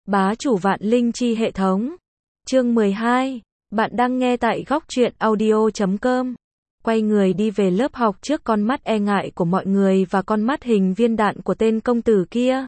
Bá chủ vạn linh chi hệ thống. Chương 12. Bạn đang nghe tại góc truyện audio.com. Quay người đi về lớp học trước con mắt e ngại của mọi người và con mắt hình viên đạn của tên công tử kia.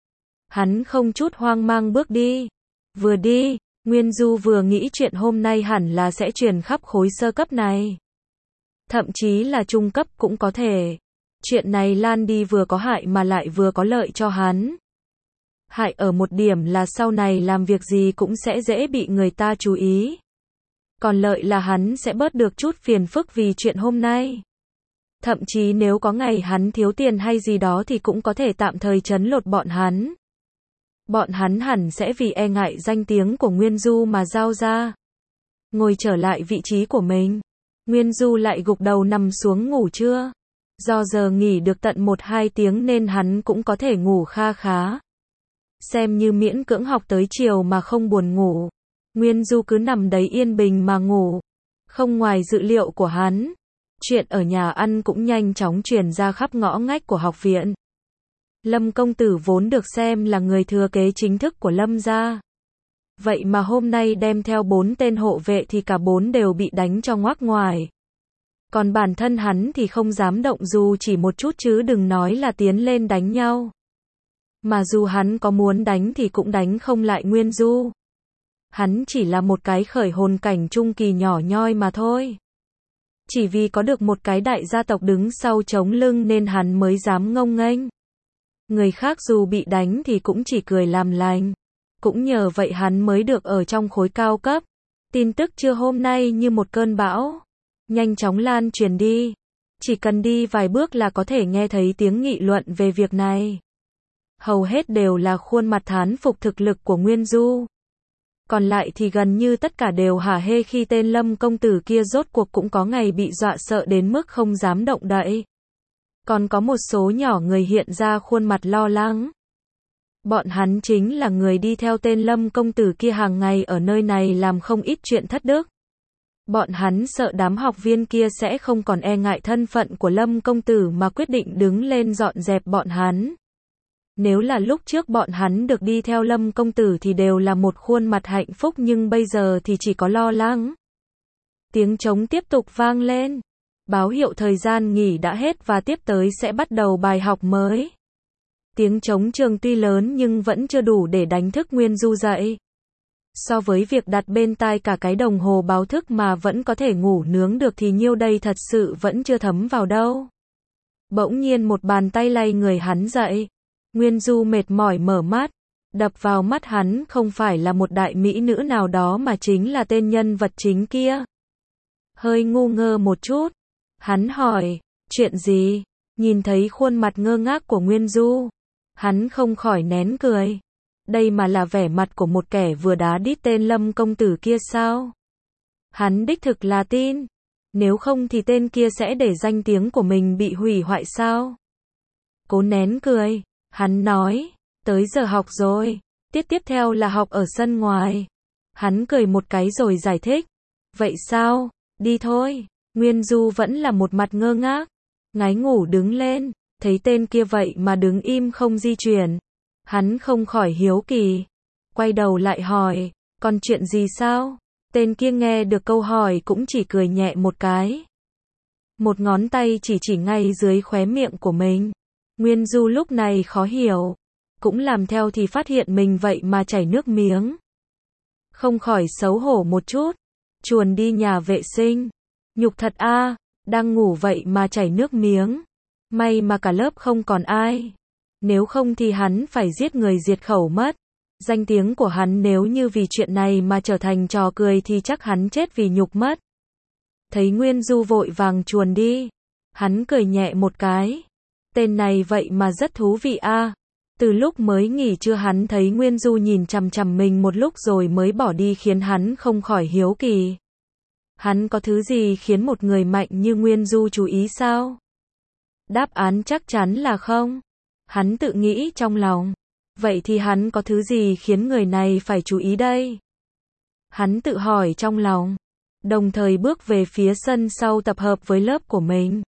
Hắn không chút hoang mang bước đi. Vừa đi, Nguyên Du vừa nghĩ chuyện hôm nay hẳn là sẽ truyền khắp khối sơ cấp này. Thậm chí là trung cấp cũng có thể. Chuyện này lan đi vừa có hại mà lại vừa có lợi cho hắn. Hại ở một điểm là sau này làm việc gì cũng sẽ dễ bị người ta chú ý. Còn lợi là hắn sẽ bớt được chút phiền phức vì chuyện hôm nay. Thậm chí nếu có ngày hắn thiếu tiền hay gì đó thì cũng có thể tạm thời trấn lột bọn hắn. Bọn hắn hẳn sẽ vì e ngại danh tiếng của Nguyên Du mà giao ra. Ngồi trở lại vị trí của mình. Nguyên Du lại gục đầu nằm xuống ngủ trưa. Do giờ nghỉ được tận 1-2 tiếng nên hắn cũng có thể ngủ kha khá. Xem như miễn cưỡng học tới chiều mà không buồn ngủ. Nguyên Du cứ nằm đấy yên bình mà ngủ. Không ngoài dự liệu của hắn, chuyện ở nhà ăn cũng nhanh chóng truyền ra khắp ngõ ngách của học viện. Lâm công tử vốn được xem là người thừa kế chính thức của Lâm gia. Vậy mà hôm nay đem theo 4 tên hộ vệ thì cả 4 đều bị đánh cho ngoác ngoài. Còn bản thân hắn thì không dám động dù chỉ một chút chứ đừng nói là tiến lên đánh nhau. Mà dù hắn có muốn đánh thì cũng đánh không lại Nguyên Du. Hắn chỉ là một cái khởi hồn cảnh trung kỳ nhỏ nhoi mà thôi. Chỉ vì có được một cái đại gia tộc đứng sau chống lưng nên hắn mới dám ngông nghênh. Người khác dù bị đánh thì cũng chỉ cười làm lành. Cũng nhờ vậy hắn mới được ở trong khối cao cấp. Tin tức trưa hôm nay như một cơn bão. Nhanh chóng lan truyền đi. Chỉ cần đi vài bước là có thể nghe thấy tiếng nghị luận về việc này. Hầu hết đều là khuôn mặt thán phục thực lực của Nguyên Du. Còn lại thì gần như tất cả đều hả hê khi tên Lâm công tử kia rốt cuộc cũng có ngày bị dọa sợ đến mức không dám động đậy. Còn có một số nhỏ người hiện ra khuôn mặt lo lắng. Bọn hắn chính là người đi theo tên Lâm công tử kia hàng ngày ở nơi này làm không ít chuyện thất đức. Bọn hắn sợ đám học viên kia sẽ không còn e ngại thân phận của Lâm công tử mà quyết định đứng lên dọn dẹp bọn hắn. Nếu là lúc trước bọn hắn được đi theo Lâm công tử thì đều là một khuôn mặt hạnh phúc nhưng bây giờ thì chỉ có lo lắng. Tiếng trống tiếp tục vang lên. Báo hiệu thời gian nghỉ đã hết và tiếp tới sẽ bắt đầu bài học mới. Tiếng trống trường tuy lớn nhưng vẫn chưa đủ để đánh thức Nguyên Du dậy. So với việc đặt bên tai cả cái đồng hồ báo thức mà vẫn có thể ngủ nướng được thì nhiêu đây thật sự vẫn chưa thấm vào đâu. Bỗng nhiên một bàn tay lay người hắn dậy. Nguyên Du mệt mỏi mở mắt. Đập vào mắt hắn không phải là một đại mỹ nữ nào đó mà chính là tên nhân vật chính kia. Hơi ngu ngơ một chút. Hắn hỏi, chuyện gì? Nhìn thấy khuôn mặt ngơ ngác của Nguyên Du. Hắn không khỏi nén cười. Đây mà là vẻ mặt của một kẻ vừa đá đít tên Lâm công tử kia sao? Hắn đích thực là tin. Nếu không thì tên kia sẽ để danh tiếng của mình bị hủy hoại sao? Cố nén cười. Hắn nói, tới giờ học rồi, tiết tiếp theo là học ở sân ngoài. Hắn cười một cái rồi giải thích. Vậy sao, đi thôi. Nguyên Du vẫn là một mặt ngơ ngác. Ngái ngủ đứng lên, thấy tên kia vậy mà đứng im không di chuyển. Hắn không khỏi hiếu kỳ. Quay đầu lại hỏi, còn chuyện gì sao? Tên kia nghe được câu hỏi cũng chỉ cười nhẹ một cái. Một ngón tay chỉ ngay dưới khóe miệng của mình. Nguyên Du lúc này khó hiểu. Cũng làm theo thì phát hiện mình vậy mà chảy nước miếng. Không khỏi xấu hổ một chút. Chuồn đi nhà vệ sinh. Nhục thật a, đang ngủ vậy mà chảy nước miếng. May mà cả lớp không còn ai. Nếu không thì hắn phải giết người diệt khẩu mất. Danh tiếng của hắn nếu như vì chuyện này mà trở thành trò cười thì chắc hắn chết vì nhục mất. Thấy Nguyên Du vội vàng chuồn đi. Hắn cười nhẹ một cái. Tên này vậy mà rất thú vị a. Từ lúc mới nghỉ trưa hắn thấy Nguyên Du nhìn chằm chằm mình một lúc rồi mới bỏ đi khiến hắn không khỏi hiếu kỳ. Hắn có thứ gì khiến một người mạnh như Nguyên Du chú ý sao? Đáp án chắc chắn là không. Hắn tự nghĩ trong lòng. Vậy thì hắn có thứ gì khiến người này phải chú ý đây? Hắn tự hỏi trong lòng. Đồng thời bước về phía sân sau tập hợp với lớp của mình.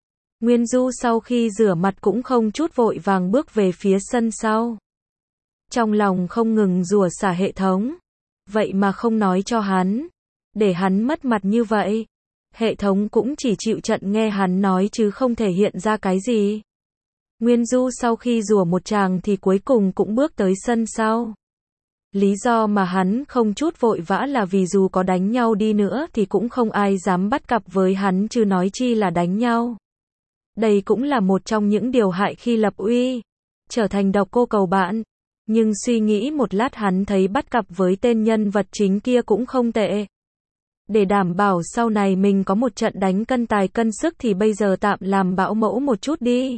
Nguyên Du sau khi rửa mặt cũng không chút vội vàng bước về phía sân sau. trong lòng không ngừng rủa xả hệ thống. Vậy mà không nói cho hắn, để hắn mất mặt như vậy. Hệ thống cũng chỉ chịu trận nghe hắn nói chứ không thể hiện ra cái gì. Nguyên Du sau khi rủa một tràng thì cuối cùng cũng bước tới sân sau. Lý do mà hắn không chút vội vã là vì dù có đánh nhau đi nữa thì cũng không ai dám bắt cặp với hắn chứ nói chi là đánh nhau. Đây cũng là một trong những điều hại khi lập uy, trở thành độc cô cầu bạn. Nhưng suy nghĩ một lát hắn thấy bắt cặp với tên nhân vật chính kia cũng không tệ. Để đảm bảo sau này mình có một trận đánh cân tài cân sức thì bây giờ tạm làm bảo mẫu một chút đi.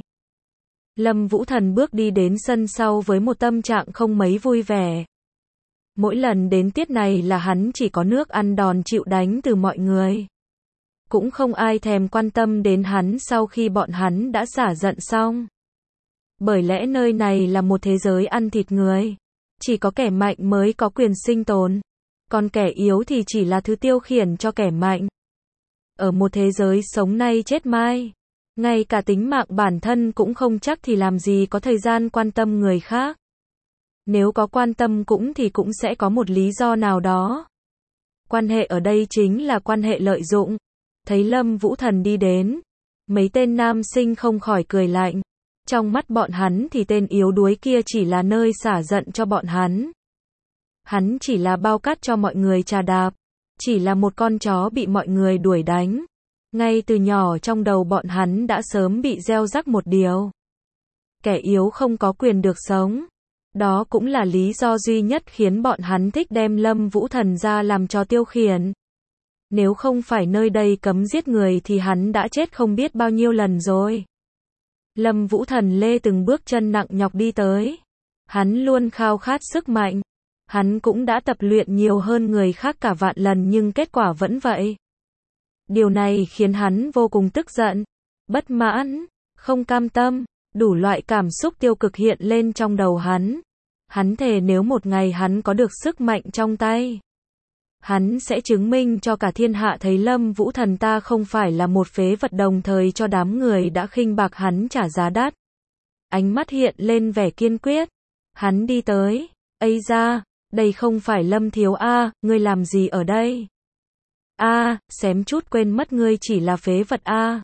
Lâm Vũ Thần bước đi đến sân sau với một tâm trạng không mấy vui vẻ. Mỗi lần đến tiết này là hắn chỉ có nước ăn đòn chịu đánh từ mọi người. Cũng không ai thèm quan tâm đến hắn sau khi bọn hắn đã xả giận xong. Bởi lẽ nơi này là một thế giới ăn thịt người. Chỉ có kẻ mạnh mới có quyền sinh tồn. Còn kẻ yếu thì chỉ là thứ tiêu khiển cho kẻ mạnh. Ở một thế giới sống nay chết mai, ngay cả tính mạng bản thân cũng không chắc thì làm gì có thời gian quan tâm người khác. Nếu có quan tâm cũng sẽ có một lý do nào đó. Quan hệ ở đây chính là quan hệ lợi dụng. Thấy Lâm Vũ Thần đi đến, mấy tên nam sinh không khỏi cười lạnh. Trong mắt bọn hắn thì tên yếu đuối kia chỉ là nơi xả giận cho bọn hắn. Hắn chỉ là bao cát cho mọi người trà đạp, chỉ là một con chó bị mọi người đuổi đánh. Ngay từ nhỏ trong đầu bọn hắn đã sớm bị gieo rắc một điều. Kẻ yếu không có quyền được sống. Đó cũng là lý do duy nhất khiến bọn hắn thích đem Lâm Vũ Thần ra làm trò tiêu khiển. Nếu không phải nơi đây cấm giết người thì hắn đã chết không biết bao nhiêu lần rồi. Lâm Vũ Thần lê từng bước chân nặng nhọc đi tới. Hắn luôn khao khát sức mạnh. Hắn cũng đã tập luyện nhiều hơn người khác cả vạn lần nhưng kết quả vẫn vậy. Điều này khiến hắn vô cùng tức giận, bất mãn, không cam tâm, đủ loại cảm xúc tiêu cực hiện lên trong đầu hắn. Hắn thề nếu một ngày hắn có được sức mạnh trong tay, hắn sẽ chứng minh cho cả thiên hạ thấy Lâm Vũ Thần ta không phải là một phế vật đồng thời cho đám người đã khinh bạc hắn trả giá đắt. Ánh mắt hiện lên vẻ kiên quyết. Hắn đi tới. Ây da, đây không phải Lâm thiếu a, ngươi làm gì ở đây? A, xém chút quên mất ngươi chỉ là phế vật a.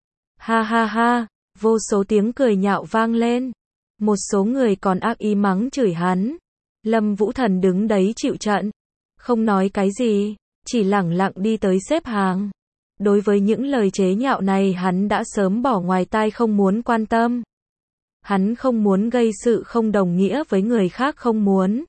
Ha ha ha, vô số tiếng cười nhạo vang lên. Một số người còn ác ý mắng chửi hắn. Lâm Vũ Thần đứng đấy chịu trận. Không nói cái gì, chỉ lẳng lặng đi tới xếp hàng. Đối với những lời chế nhạo này hắn đã sớm bỏ ngoài tai không muốn quan tâm. Hắn không muốn gây sự không đồng nghĩa với người khác không muốn.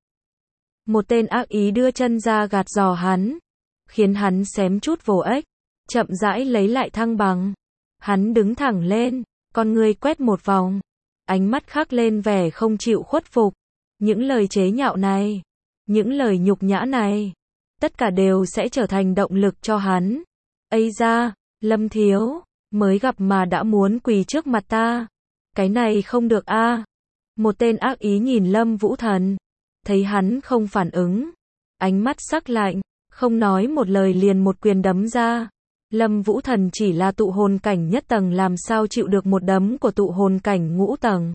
Một tên ác ý đưa chân ra gạt giò hắn, khiến hắn xém chút vồ ếch, chậm rãi lấy lại thăng bằng. Hắn đứng thẳng lên, con người quét một vòng, ánh mắt khắc lên vẻ không chịu khuất phục. Những lời chế nhạo này, những lời nhục nhã này, tất cả đều sẽ trở thành động lực cho hắn. Ây da, Lâm thiếu, mới gặp mà đã muốn quỳ trước mặt ta. Cái này không được a. Một tên ác ý nhìn Lâm Vũ Thần, thấy hắn không phản ứng, ánh mắt sắc lạnh, không nói một lời liền một quyền đấm ra. Lâm Vũ Thần chỉ là tụ hồn cảnh nhất tầng làm sao chịu được một đấm của tụ hồn cảnh ngũ tầng.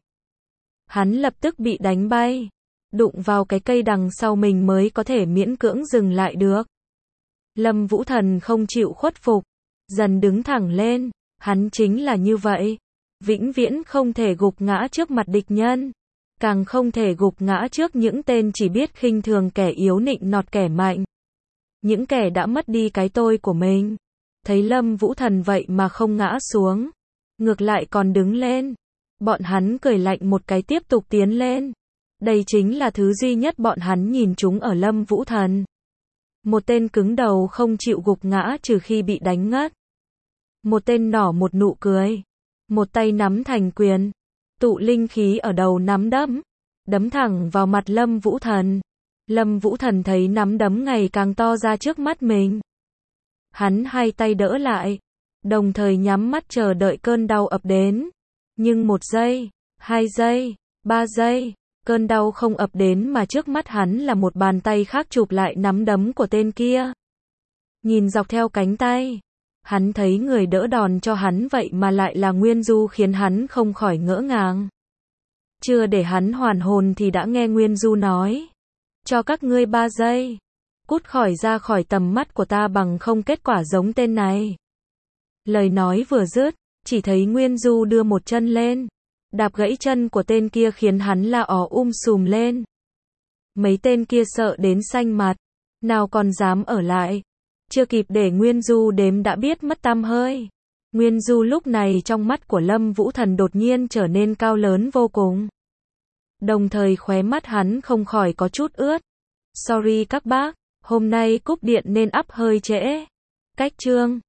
Hắn lập tức bị đánh bay, đụng vào cái cây đằng sau mình mới có thể miễn cưỡng dừng lại được. Lâm Vũ Thần không chịu khuất phục, dần đứng thẳng lên, hắn chính là như vậy, vĩnh viễn không thể gục ngã trước mặt địch nhân, càng không thể gục ngã trước những tên chỉ biết khinh thường kẻ yếu nịnh nọt kẻ mạnh. Những kẻ đã mất đi cái tôi của mình, thấy Lâm Vũ Thần vậy mà không ngã xuống, ngược lại còn đứng lên. Bọn hắn cười lạnh một cái tiếp tục tiến lên. Đây chính là thứ duy nhất bọn hắn nhìn trúng ở Lâm Vũ Thần. Một tên cứng đầu không chịu gục ngã trừ khi bị đánh ngất. Một tên nở một nụ cười, một tay nắm thành quyền, tụ linh khí ở đầu nắm đấm, đấm thẳng vào mặt Lâm Vũ Thần. Lâm Vũ Thần thấy nắm đấm ngày càng to ra trước mắt mình. Hắn hai tay đỡ lại, đồng thời nhắm mắt chờ đợi cơn đau ập đến. Nhưng 1 giây, 2 giây, 3 giây, cơn đau không ập đến mà trước mắt hắn là một bàn tay khác chụp lại nắm đấm của tên kia. Nhìn dọc theo cánh tay, hắn thấy người đỡ đòn cho hắn vậy mà lại là Nguyên Du khiến hắn không khỏi ngỡ ngàng. Chưa để hắn hoàn hồn thì đã nghe Nguyên Du nói. Cho các ngươi 3 giây. Cút khỏi ra khỏi tầm mắt của ta bằng không kết quả giống tên này. Lời nói vừa dứt, chỉ thấy Nguyên Du đưa một chân lên. Đạp gãy chân của tên kia khiến hắn la ó sùm lên. Mấy tên kia sợ đến xanh mặt. Nào còn dám ở lại. Chưa kịp để Nguyên Du đếm đã biết mất tăm hơi. Nguyên Du lúc này trong mắt của Lâm Vũ Thần đột nhiên trở nên cao lớn vô cùng. Đồng thời khóe mắt hắn không khỏi có chút ướt. Sorry các bác, hôm nay cúp điện nên up hơi trễ. Cách chương